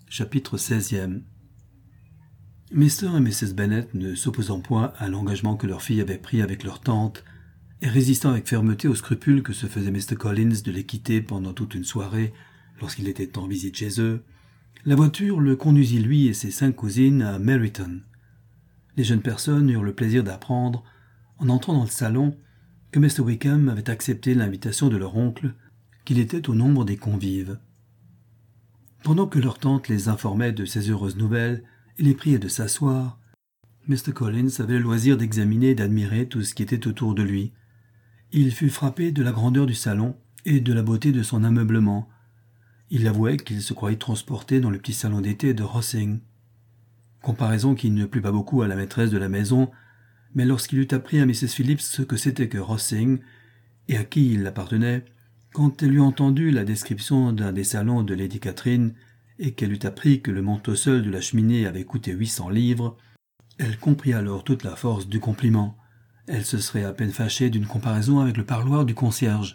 Chapitre 16e. Mr. et Mrs. Bennet, ne s'opposant point à l'engagement que leur fille avait pris avec leur tante, et résistant avec fermeté au scrupule que se faisait Mr. Collins de les quitter pendant toute une soirée lorsqu'il était en visite chez eux, la voiture le conduisit lui et ses 5 cousines à Meryton. Les jeunes personnes eurent le plaisir d'apprendre, en entrant dans le salon, que Mr. Wickham avait accepté l'invitation de leur oncle, qu'il était au nombre des convives. Pendant que leur tante les informait de ces heureuses nouvelles et les priait de s'asseoir, Mr. Collins avait le loisir d'examiner et d'admirer tout ce qui était autour de lui. Il fut frappé de la grandeur du salon et de la beauté de son ameublement. Il avouait qu'il se croyait transporté dans le petit salon d'été de Rosings. Comparaison qui ne plut pas beaucoup à la maîtresse de la maison, mais lorsqu'il eut appris à Mrs. Phillips ce que c'était que Rosings et à qui il appartenait, quand elle eut entendu la description d'un des salons de Lady Catherine et qu'elle eut appris que le manteau seul de la cheminée avait coûté 800 livres, elle comprit alors toute la force du compliment. Elle se serait à peine fâchée d'une comparaison avec le parloir du concierge.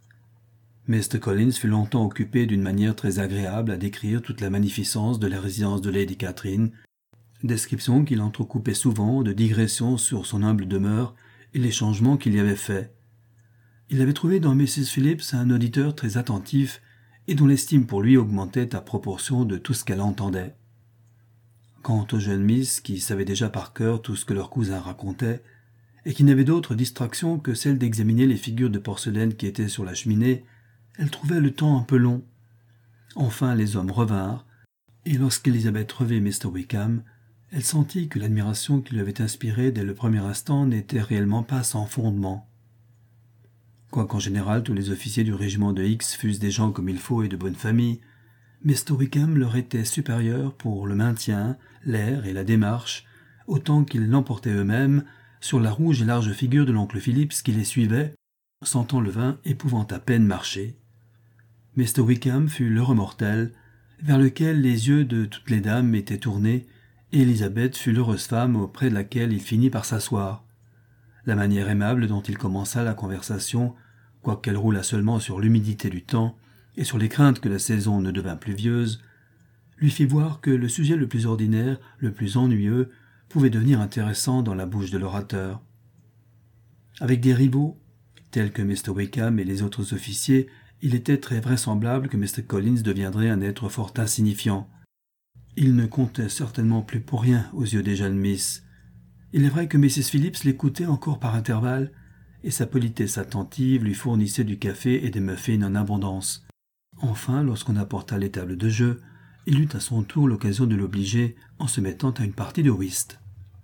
Mr. Collins fut longtemps occupé d'une manière très agréable à décrire toute la magnificence de la résidence de Lady Catherine, description qu'il entrecoupait souvent de digressions sur son humble demeure et les changements qu'il y avait faits. Il avait trouvé dans Mrs. Phillips un auditeur très attentif et dont l'estime pour lui augmentait à proportion de tout ce qu'elle entendait. Quant aux jeunes Miss, qui savaient déjà par cœur tout ce que leur cousin racontait, et qui n'avaient d'autre distraction que celle d'examiner les figures de porcelaine qui étaient sur la cheminée, elles trouvaient le temps un peu long. Enfin les hommes revinrent, et lorsqu'Elizabeth revit Mr. Wickham, elle sentit que l'admiration qui lui avait inspiré dès le premier instant n'était réellement pas sans fondement. Quoiqu'en général tous les officiers du régiment de X fussent des gens comme il faut et de bonne famille, Mr. Wickham leur était supérieur pour le maintien, l'air et la démarche, autant qu'ils l'emportaient eux-mêmes sur la rouge et large figure de l'oncle Phillips qui les suivait, sentant le vin et pouvant à peine marcher. Mr. Wickham fut l'heureux mortel, vers lequel les yeux de toutes les dames étaient tournés, et Elizabeth fut l'heureuse femme auprès de laquelle il finit par s'asseoir. La manière aimable dont il commença la conversation, quoiqu'elle roulât seulement sur l'humidité du temps et sur les craintes que la saison ne devint pluvieuse, lui fit voir que le sujet le plus ordinaire, le plus ennuyeux, pouvait devenir intéressant dans la bouche de l'orateur. Avec des rivaux, tels que Mr. Wickham et les autres officiers, il était très vraisemblable que Mr. Collins deviendrait un être fort insignifiant. Il ne comptait certainement plus pour rien aux yeux des jeunes Miss. Il est vrai que Mrs. Phillips l'écoutait encore par intervalles, et sa politesse attentive lui fournissait du café et des muffins en abondance. Enfin, lorsqu'on apporta les tables de jeu, il eut à son tour l'occasion de l'obliger en se mettant à une partie de whist.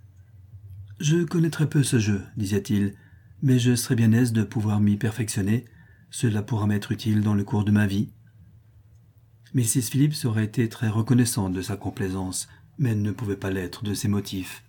« Je connais très peu ce jeu, disait-il, mais je serais bien aise de pouvoir m'y perfectionner. Cela pourra m'être utile dans le cours de ma vie. » Mrs. Phillips aurait été très reconnaissante de sa complaisance, mais elle ne pouvait pas l'être de ses motifs.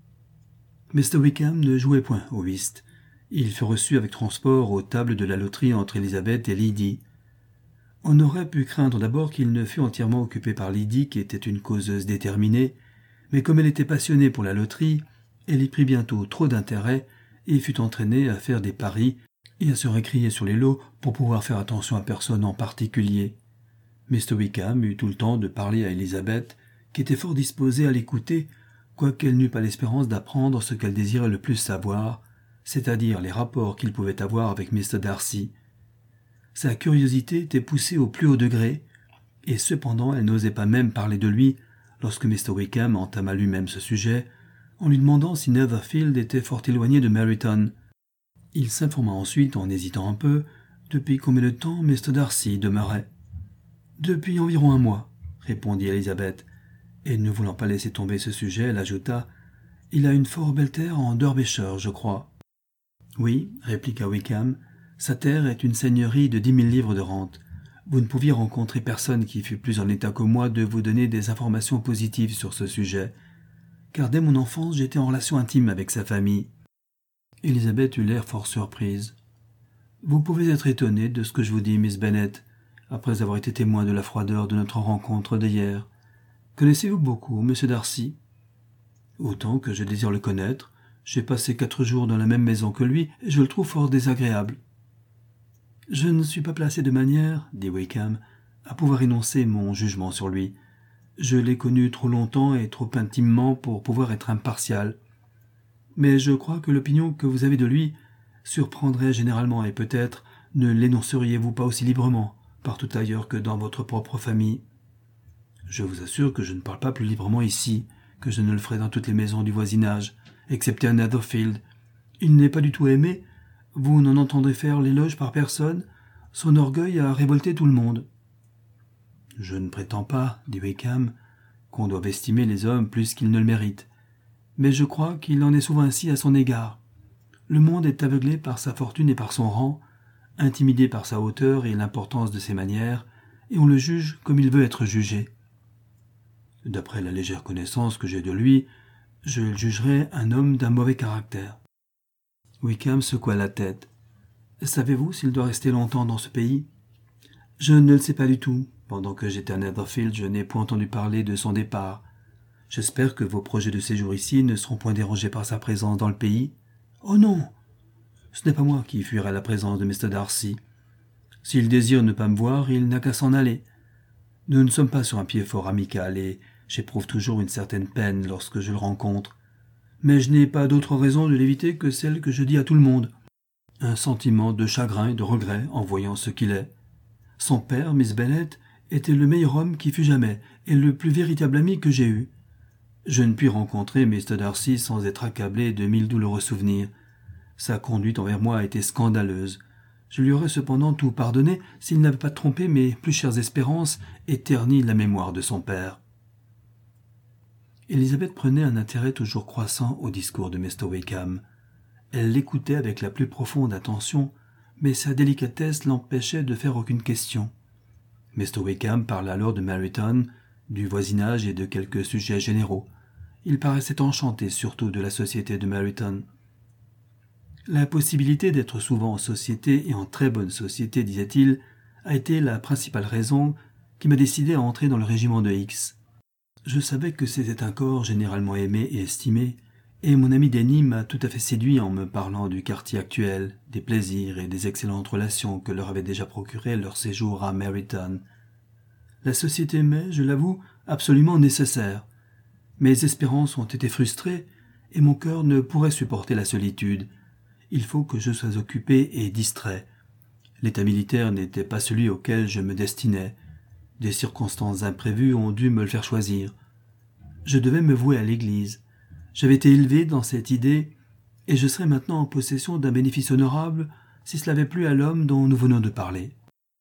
Mr. Wickham ne jouait point au whist. Il fut reçu avec transport aux tables de la loterie entre Elizabeth et Lydie. On aurait pu craindre d'abord qu'il ne fût entièrement occupé par Lydie, qui était une causeuse déterminée, mais comme elle était passionnée pour la loterie, elle y prit bientôt trop d'intérêt et fut entraînée à faire des paris et à se récrier sur les lots pour pouvoir faire attention à personne en particulier. Mr. Wickham eut tout le temps de parler à Elizabeth, qui était fort disposée à l'écouter, quoiqu'elle n'eût pas l'espérance d'apprendre ce qu'elle désirait le plus savoir, c'est-à-dire les rapports qu'il pouvait avoir avec Mr. Darcy. Sa curiosité était poussée au plus haut degré, et cependant elle n'osait pas même parler de lui lorsque Mr. Wickham entama lui-même ce sujet, en lui demandant si Netherfield était fort éloigné de Meryton. Il s'informa ensuite, en hésitant un peu, depuis combien de temps Mr. Darcy demeurait. « Depuis environ 1 mois, répondit Elizabeth, et ne voulant pas laisser tomber ce sujet, elle ajouta « Il a une fort belle terre en Derbyshire, je crois. » « Oui, répliqua Wickham, sa terre est une seigneurie de 10 000 livres de rente. Vous ne pouviez rencontrer personne qui fût plus en état que moi de vous donner des informations positives sur ce sujet, car dès mon enfance j'étais en relation intime avec sa famille. » Elizabeth eut l'air fort surprise. « Vous pouvez être étonnée de ce que je vous dis, Miss Bennet, après avoir été témoin de la froideur de notre rencontre d'hier. Connaissez-vous beaucoup M. Darcy ? » ?»« Autant que je désire le connaître. J'ai passé 4 jours dans la même maison que lui, et je le trouve fort désagréable. »« Je ne suis pas placé de manière, dit Wickham, à pouvoir énoncer mon jugement sur lui. Je l'ai connu trop longtemps et trop intimement pour pouvoir être impartial. Mais je crois que l'opinion que vous avez de lui surprendrait généralement et peut-être ne l'énonceriez-vous pas aussi librement, partout ailleurs que dans votre propre famille. Je vous assure que je ne parle pas plus librement ici que je ne le ferai dans toutes les maisons du voisinage, excepté à Netherfield. Il n'est pas du tout aimé, vous n'en entendrez faire l'éloge par personne, son orgueil a révolté tout le monde. Je ne prétends pas, dit Wickham, qu'on doive estimer les hommes plus qu'ils ne le méritent, mais je crois qu'il en est souvent ainsi à son égard. Le monde est aveuglé par sa fortune et par son rang, intimidé par sa hauteur et l'importance de ses manières, et on le juge comme il veut être jugé. D'après la légère connaissance que j'ai de lui, je le jugerais un homme d'un mauvais caractère. Wickham secoua la tête. « Savez-vous s'il doit rester longtemps dans ce pays ?»« Je ne le sais pas du tout. Pendant que j'étais à Netherfield, je n'ai point entendu parler de son départ. J'espère que vos projets de séjour ici ne seront point dérangés par sa présence dans le pays. »« Oh non ! Ce n'est pas moi qui fuirai la présence de Mr. Darcy. S'il désire ne pas me voir, il n'a qu'à s'en aller. Nous ne sommes pas sur un pied fort amical et j'éprouve toujours une certaine peine lorsque je le rencontre. Mais je n'ai pas d'autre raison de l'éviter que celle que je dis à tout le monde. Un sentiment de chagrin et de regret en voyant ce qu'il est. Son père, Miss Bennet, était le meilleur homme qui fut jamais et le plus véritable ami que j'ai eu. Je ne puis rencontrer Mr. Darcy sans être accablé de 1000 douloureux souvenirs. Sa conduite envers moi a été scandaleuse. Je lui aurais cependant tout pardonné s'il n'avait pas trompé mes plus chères espérances et terni la mémoire de son père. Élisabeth prenait un intérêt toujours croissant au discours de Mr. Wickham. Elle l'écoutait avec la plus profonde attention, mais sa délicatesse l'empêchait de faire aucune question. Mr. Wickham parla alors de Meryton, du voisinage et de quelques sujets généraux. Il paraissait enchanté surtout de la société de Meryton. La possibilité d'être souvent en société et en très bonne société, disait-il, a été la principale raison qui m'a décidé à entrer dans le régiment de X. Je savais que c'était un corps généralement aimé et estimé, et mon ami Denny m'a tout à fait séduit en me parlant du quartier actuel, des plaisirs et des excellentes relations que leur avait déjà procuré leur séjour à Meryton. La société m'est, je l'avoue, absolument nécessaire. Mes espérances ont été frustrées, et mon cœur ne pourrait supporter la solitude. Il faut que je sois occupé et distrait. L'état militaire n'était pas celui auquel je me destinais. Des circonstances imprévues ont dû me le faire choisir. Je devais me vouer à l'Église. J'avais été élevé dans cette idée, et je serais maintenant en possession d'un bénéfice honorable si cela avait plu à l'homme dont nous venons de parler.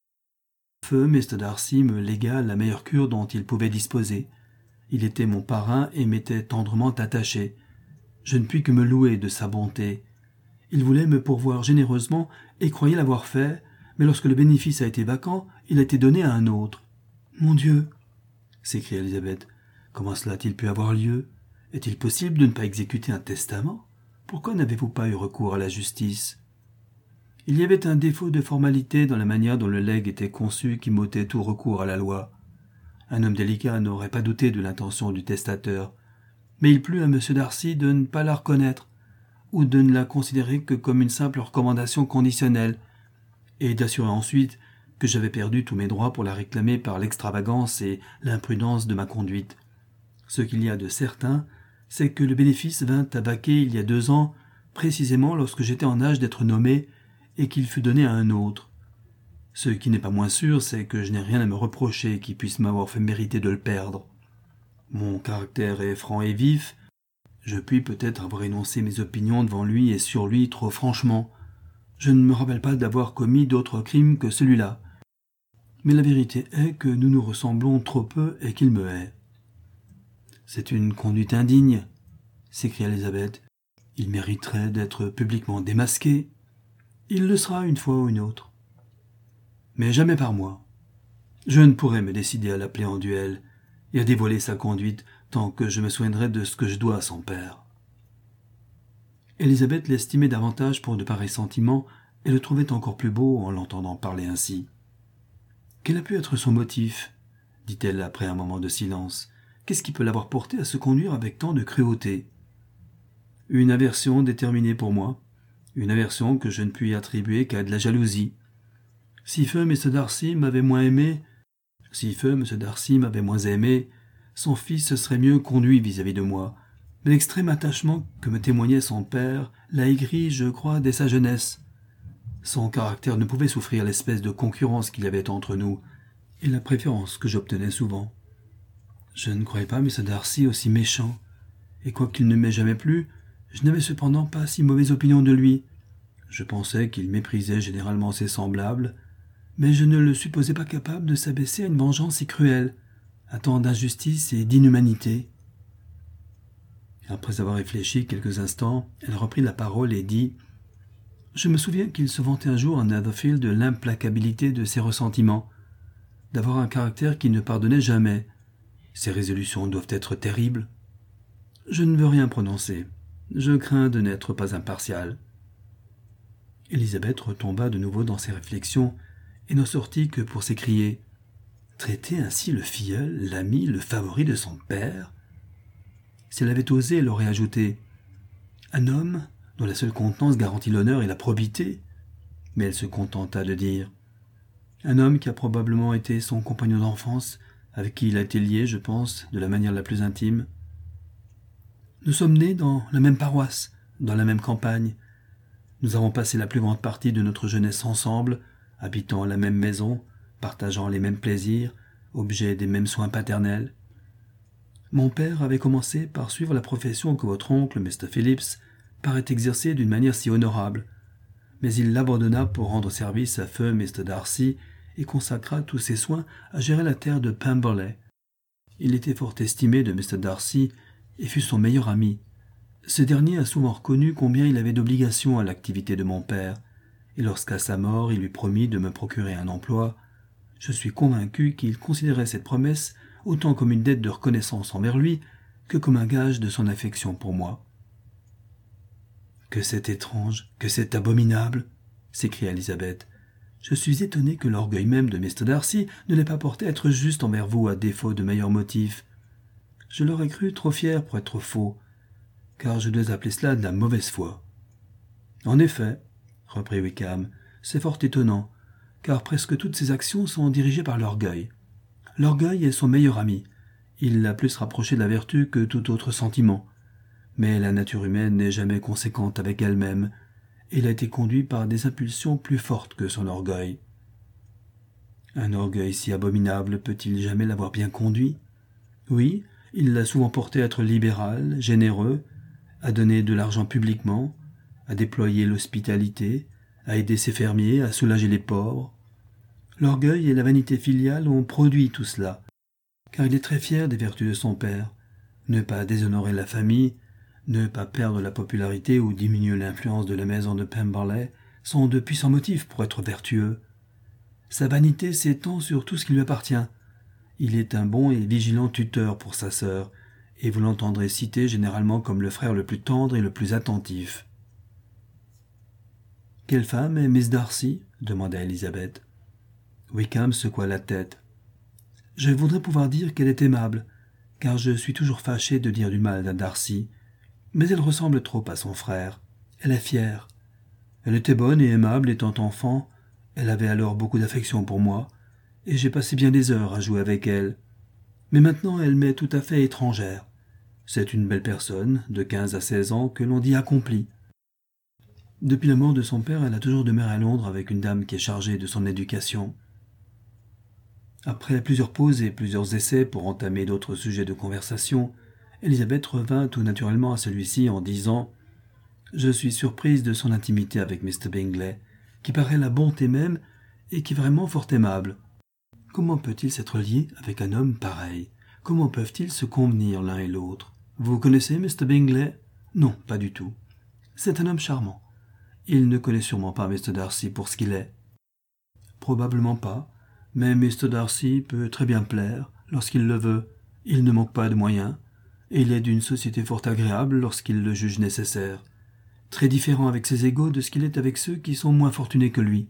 Feu, Mr. Darcy me légua la meilleure cure dont il pouvait disposer. Il était mon parrain et m'était tendrement attaché. Je ne puis que me louer de sa bonté. Il voulait me pourvoir généreusement et croyait l'avoir fait, mais lorsque le bénéfice a été vacant, il a été donné à un autre. « Mon Dieu !» s'écria Élisabeth. « Comment cela a-t-il pu avoir lieu ? Est-il possible de ne pas exécuter un testament ? Pourquoi n'avez-vous pas eu recours à la justice ?» Il y avait un défaut de formalité dans la manière dont le legs était conçu qui m'ôtait tout recours à la loi. Un homme délicat n'aurait pas douté de l'intention du testateur, mais il plut à M. Darcy de ne pas la reconnaître, ou de ne la considérer que comme une simple recommandation conditionnelle, et d'assurer ensuite que j'avais perdu tous mes droits pour la réclamer par l'extravagance et l'imprudence de ma conduite. Ce qu'il y a de certain, c'est que le bénéfice vint à vaquer il y a 2 ans, précisément lorsque j'étais en âge d'être nommé, et qu'il fut donné à un autre. Ce qui n'est pas moins sûr, c'est que je n'ai rien à me reprocher qui puisse m'avoir fait mériter de le perdre. Mon caractère est franc et vif. Je puis peut-être avoir énoncé mes opinions devant lui et sur lui trop franchement. Je ne me rappelle pas d'avoir commis d'autre crime que celui-là. Mais la vérité est que nous nous ressemblons trop peu et qu'il me hait. « C'est une conduite indigne, » s'écria Élisabeth. « Il mériterait d'être publiquement démasqué. Il le sera une fois ou une autre. Mais jamais par moi. Je ne pourrais me décider à l'appeler en duel et à dévoiler sa conduite tant que je me soignerai de ce que je dois à son père. » Élisabeth l'estimait davantage pour de pareils sentiments et le trouvait encore plus beau en l'entendant parler ainsi. « Quel a pu être son motif ?» dit-elle après un moment de silence. « Qu'est-ce qui peut l'avoir porté à se conduire avec tant de cruauté ?»« Une aversion déterminée pour moi, une aversion que je ne puis attribuer qu'à de la jalousie. Si feu M. Darcy m'avait moins aimé, son fils se serait mieux conduit vis-à-vis de moi, mais l'extrême attachement que me témoignait son père l'a aigri, je crois, dès sa jeunesse. Son caractère ne pouvait souffrir l'espèce de concurrence qu'il y avait entre nous, et la préférence que j'obtenais souvent. Je ne croyais pas M. Darcy aussi méchant, et quoiqu'il ne m'ait jamais plu, je n'avais cependant pas si mauvaise opinion de lui. Je pensais qu'il méprisait généralement ses semblables, mais je ne le supposais pas capable de s'abaisser à une vengeance si cruelle, à tant d'injustice et d'inhumanité. Après avoir réfléchi quelques instants, elle reprit la parole et dit « Je me souviens qu'il se vantait un jour à Netherfield de l'implacabilité de ses ressentiments, d'avoir un caractère qui ne pardonnait jamais. Ses résolutions doivent être terribles. Je ne veux rien prononcer. Je crains de n'être pas impartial. » Élisabeth retomba de nouveau dans ses réflexions et n'en sortit que pour s'écrier « Traiter ainsi le filleul, l'ami, le favori de son père ?» Si elle avait osé, elle aurait ajouté « Un homme dont la seule contenance garantit l'honneur et la probité ?» Mais elle se contenta de dire « Un homme qui a probablement été son compagnon d'enfance, avec qui il a été lié, je pense, de la manière la plus intime. Nous sommes nés dans la même paroisse, dans la même campagne. Nous avons passé la plus grande partie de notre jeunesse ensemble, habitant la même maison, partageant les mêmes plaisirs, objet des mêmes soins paternels. Mon père avait commencé par suivre la profession que votre oncle, Mr. Phillips, paraît exercer d'une manière si honorable, mais il l'abandonna pour rendre service à feu Mr. Darcy et consacra tous ses soins à gérer la terre de Pemberley. Il était fort estimé de Mr. Darcy et fut son meilleur ami. Ce dernier a souvent reconnu combien il avait d'obligations à l'activité de mon père, et lorsqu'à sa mort il lui promit de me procurer un emploi, je suis convaincu qu'il considérait cette promesse autant comme une dette de reconnaissance envers lui que comme un gage de son affection pour moi. « Que c'est étrange, que c'est abominable !» s'écria Élisabeth. « Je suis étonné que l'orgueil même de Mr. Darcy ne l'ait pas porté à être juste envers vous à défaut de meilleurs motifs. Je l'aurais cru trop fier pour être faux, car je dois appeler cela de la mauvaise foi. »« En effet, » reprit Wickham, « c'est fort étonnant, car presque toutes ses actions sont dirigées par l'orgueil. L'orgueil est son meilleur ami. Il l'a plus rapproché de la vertu que tout autre sentiment. Mais la nature humaine n'est jamais conséquente avec elle-même, et il a été conduit par des impulsions plus fortes que son orgueil. Un orgueil si abominable peut-il jamais l'avoir bien conduit? Oui, il l'a souvent porté à être libéral, généreux, à donner de l'argent publiquement, à déployer l'hospitalité, à aider ses fermiers, à soulager les pauvres. L'orgueil et la vanité filiale ont produit tout cela, car il est très fier des vertus de son père. Ne pas déshonorer la famille, ne pas perdre la popularité ou diminuer l'influence de la maison de Pemberley sont de puissants motifs pour être vertueux. Sa vanité s'étend sur tout ce qui lui appartient. Il est un bon et vigilant tuteur pour sa sœur, et vous l'entendrez citer généralement comme le frère le plus tendre et le plus attentif. « Quelle femme est Miss Darcy ?» demanda Élisabeth. Wickham secoua la tête. « Je voudrais pouvoir dire qu'elle est aimable, car je suis toujours fâché de dire du mal d'un Darcy, mais elle ressemble trop à son frère. Elle est fière. Elle était bonne et aimable étant enfant, elle avait alors beaucoup d'affection pour moi, et j'ai passé bien des heures à jouer avec elle. Mais maintenant elle m'est tout à fait étrangère. C'est une belle personne, de 15 à 16 ans, que l'on dit accomplie. Depuis la mort de son père, elle a toujours demeuré à Londres avec une dame qui est chargée de son éducation. » Après plusieurs pauses et plusieurs essais pour entamer d'autres sujets de conversation, Élisabeth revint tout naturellement à celui-ci en disant « Je suis surprise de son intimité avec Mr. Bingley, qui paraît la bonté même et qui est vraiment fort aimable. Comment peut-il s'être lié avec un homme pareil? Comment peuvent-ils se convenir l'un et l'autre? Vous connaissez Mr. Bingley? Non, pas du tout. C'est un homme charmant. Il ne connaît sûrement pas Mr. Darcy pour ce qu'il est. Probablement pas. Mais Mr. Darcy peut très bien plaire, lorsqu'il le veut. Il ne manque pas de moyens, et il est d'une société fort agréable lorsqu'il le juge nécessaire. Très différent avec ses égaux de ce qu'il est avec ceux qui sont moins fortunés que lui. »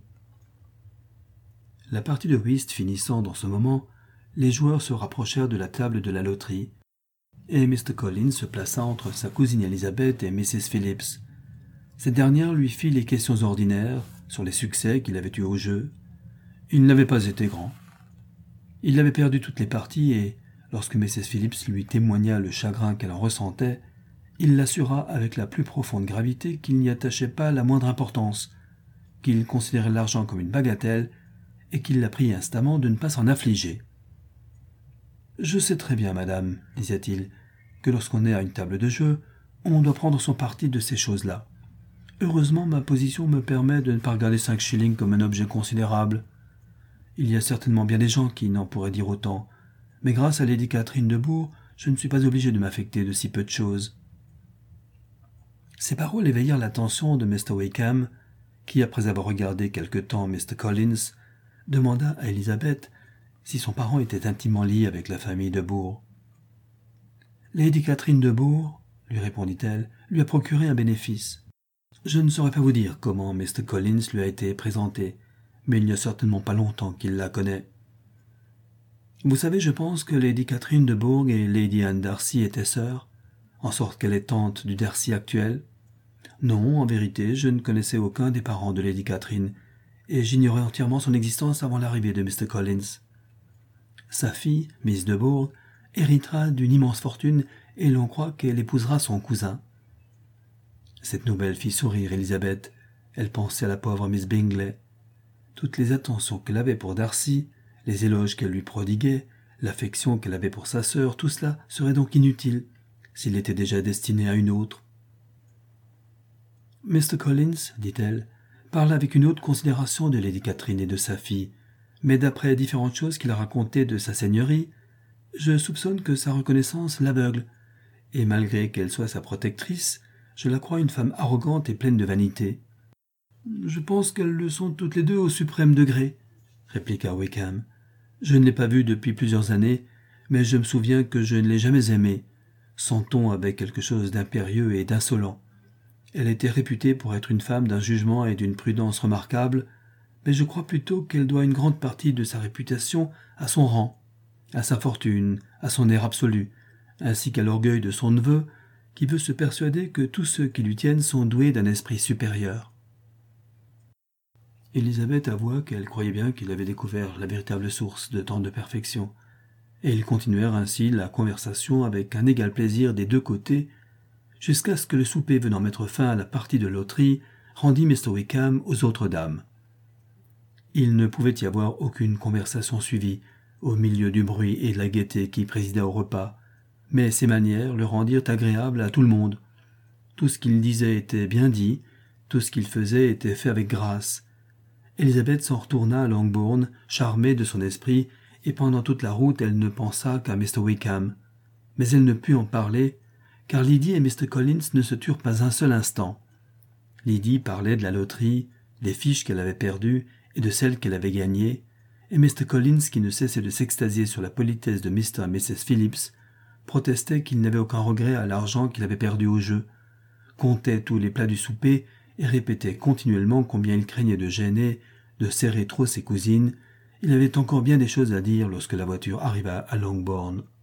La partie de whist finissant dans ce moment, les joueurs se rapprochèrent de la table de la loterie, et Mr. Collins se plaça entre sa cousine Elizabeth et Mrs. Phillips. Cette dernière lui fit les questions ordinaires sur les succès qu'il avait eus au jeu. Il n'avait pas été grand. Il avait perdu toutes les parties et, lorsque Mrs. Phillips lui témoigna le chagrin qu'elle en ressentait, il l'assura avec la plus profonde gravité qu'il n'y attachait pas la moindre importance, qu'il considérait l'argent comme une bagatelle et qu'il la priait instamment de ne pas s'en affliger. « Je sais très bien, madame, disait-il, que lorsqu'on est à une table de jeu, on doit prendre son parti de ces choses-là. Heureusement, ma position me permet de ne pas regarder 5 shillings comme un objet considérable. Il y a certainement bien des gens qui n'en pourraient dire autant, mais grâce à Lady Catherine de Bourgh, je ne suis pas obligé de m'affecter de si peu de choses. » Ces paroles éveillèrent l'attention de Mr. Wickham, qui, après avoir regardé quelque temps Mr. Collins, demanda à Elizabeth si son parent était intimement lié avec la famille de Bourgh. « Lady Catherine de Bourgh, lui répondit-elle, lui a procuré un bénéfice. Je ne saurais pas vous dire comment Mr. Collins lui a été présenté, mais il n'y a certainement pas longtemps qu'il la connaît. Vous savez, je pense que Lady Catherine de Bourgh et Lady Anne Darcy étaient sœurs, en sorte qu'elle est tante du Darcy actuel. Non, en vérité, je ne connaissais aucun des parents de Lady Catherine, et j'ignorais entièrement son existence avant l'arrivée de Mr. Collins. Sa fille, Miss de Bourgh, héritera d'une immense fortune, et l'on croit qu'elle épousera son cousin. » Cette nouvelle fit sourire Elizabeth. Elle pensait à la pauvre Miss Bingley. Toutes les attentions qu'elle avait pour Darcy, les éloges qu'elle lui prodiguait, l'affection qu'elle avait pour sa sœur, tout cela serait donc inutile, s'il était déjà destiné à une autre. « Mr. Collins, dit-elle, parle avec une haute considération de Lady Catherine et de sa fille, mais d'après différentes choses qu'il a racontées de sa seigneurie, je soupçonne que sa reconnaissance l'aveugle, et malgré qu'elle soit sa protectrice, je la crois une femme arrogante et pleine de vanité. »« Je pense qu'elles le sont toutes les deux au suprême degré, » répliqua Wickham. « Je ne l'ai pas vue depuis plusieurs années, mais je me souviens que je ne l'ai jamais aimée. Son ton avait quelque chose d'impérieux et d'insolent. Elle était réputée pour être une femme d'un jugement et d'une prudence remarquables, mais je crois plutôt qu'elle doit une grande partie de sa réputation à son rang, à sa fortune, à son air absolu, ainsi qu'à l'orgueil de son neveu, qui veut se persuader que tous ceux qui lui tiennent sont doués d'un esprit supérieur. » Élisabeth avoua qu'elle croyait bien qu'il avait découvert la véritable source de tant de perfection, et ils continuèrent ainsi la conversation avec un égal plaisir des deux côtés, jusqu'à ce que le souper venant mettre fin à la partie de loterie rendit Mr. Wickham aux autres dames. Il ne pouvait y avoir aucune conversation suivie, au milieu du bruit et de la gaieté qui présidait au repas, mais ses manières le rendirent agréable à tout le monde. Tout ce qu'il disait était bien dit, tout ce qu'il faisait était fait avec grâce. Élisabeth s'en retourna à Longbourn, charmée de son esprit, et pendant toute la route elle ne pensa qu'à Mr. Wickham. Mais elle ne put en parler, car Lydie et Mr. Collins ne se turent pas un seul instant. Lydie parlait de la loterie, des fiches qu'elle avait perdues et de celles qu'elle avait gagnées, et Mr. Collins, qui ne cessait de s'extasier sur la politesse de Mr. et Mrs. Phillips, protestait qu'il n'avait aucun regret à l'argent qu'il avait perdu au jeu, comptait tous les plats du souper et répétait continuellement combien il craignait de gêner, de serrer trop ses cousines. Il avait encore bien des choses à dire lorsque la voiture arriva à Longbourn.